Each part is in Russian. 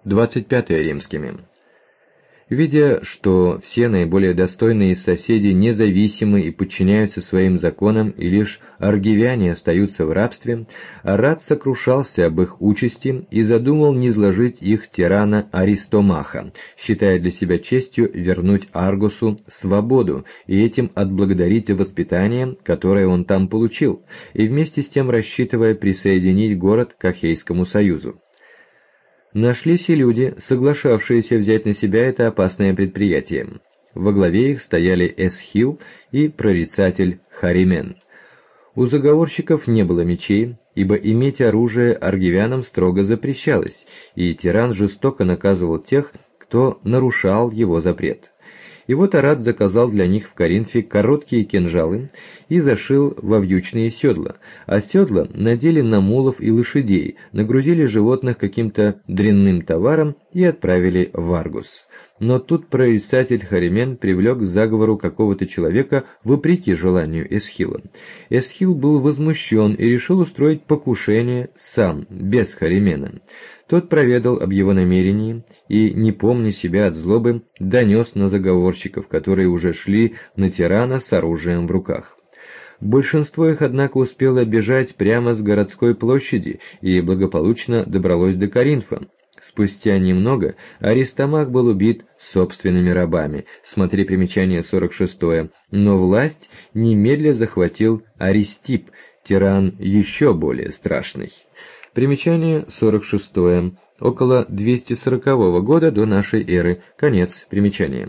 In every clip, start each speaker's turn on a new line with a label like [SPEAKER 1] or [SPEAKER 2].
[SPEAKER 1] 25 римскими. Видя, что все наиболее достойные из соседей независимы и подчиняются своим законам, и лишь аргивяне остаются в рабстве, Арат сокрушался об их участи и задумал низложить их тирана Аристомаха, считая для себя честью вернуть Аргосу свободу и этим отблагодарить за воспитание, которое он там получил, и вместе с тем рассчитывая присоединить город к Ахейскому союзу. Нашлись и люди, соглашавшиеся взять на себя это опасное предприятие. Во главе их стояли Эсхил и прорицатель Харимен. У заговорщиков не было мечей, ибо иметь оружие аргивянам строго запрещалось, и тиран жестоко наказывал тех, кто нарушал его запрет. И вот Арат заказал для них в Коринфе короткие кинжалы и зашил во вьючные седла, а седла надели на мулов и лошадей, нагрузили животных каким-то дрянным товаром и отправили в Аргус. Но тут прорицатель Харимен привлек к заговору какого-то человека вопреки желанию Эсхила. Эсхил был возмущен и решил устроить покушение сам, без Харимена. Тот проведал об его намерении и, не помня себя от злобы, донес на заговорщиков, которые уже шли на тирана с оружием в руках. Большинство их, однако, успело бежать прямо с городской площади и благополучно добралось до Коринфа. Спустя немного Аристомах был убит собственными рабами, смотри примечание 46, но власть немедля захватил Аристип, тиран еще более страшный. Примечание 46. Около 240 года до нашей эры. Конец примечания.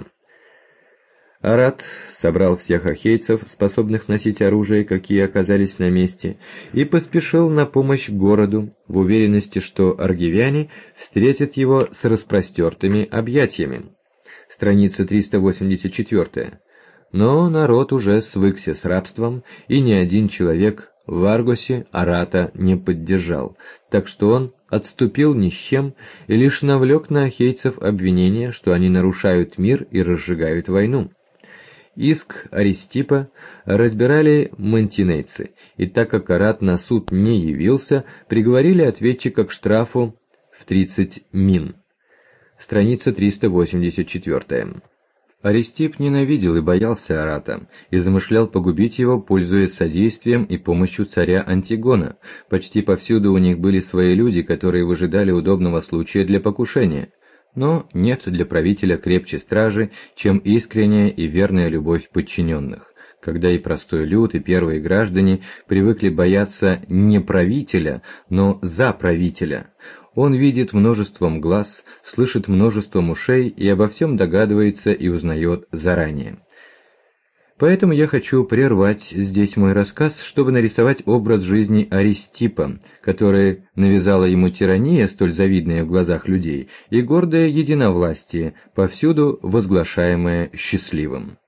[SPEAKER 1] Арат собрал всех ахейцев, способных носить оружие, какие оказались на месте, и поспешил на помощь городу, в уверенности, что аргивяне встретят его с распростертыми объятиями. Страница 384. Но народ уже свыкся с рабством, и ни один человек в Аргосе Арата не поддержал, так что он отступил ни с чем и лишь навлек на ахейцев обвинение, что они нарушают мир и разжигают войну. Иск Аристипа разбирали мантинейцы, и так как Арат на суд не явился, приговорили ответчика к штрафу в 30 мин. Страница 384. Аристип ненавидел и боялся Арата, и замышлял погубить его, пользуясь содействием и помощью царя Антигона. Почти повсюду у них были свои люди, которые выжидали удобного случая для покушения. Но нет для правителя крепче стражи, чем искренняя и верная любовь подчиненных. Когда и простой люд, и первые граждане привыкли бояться не правителя, но за правителя. Он видит множеством глаз, слышит множеством ушей и обо всем догадывается и узнает заранее. Поэтому я хочу прервать здесь мой рассказ, чтобы нарисовать образ жизни Аристипа, который навязала ему тирания, столь завидная в глазах людей, и гордое единовластие, повсюду возглашаемое счастливым.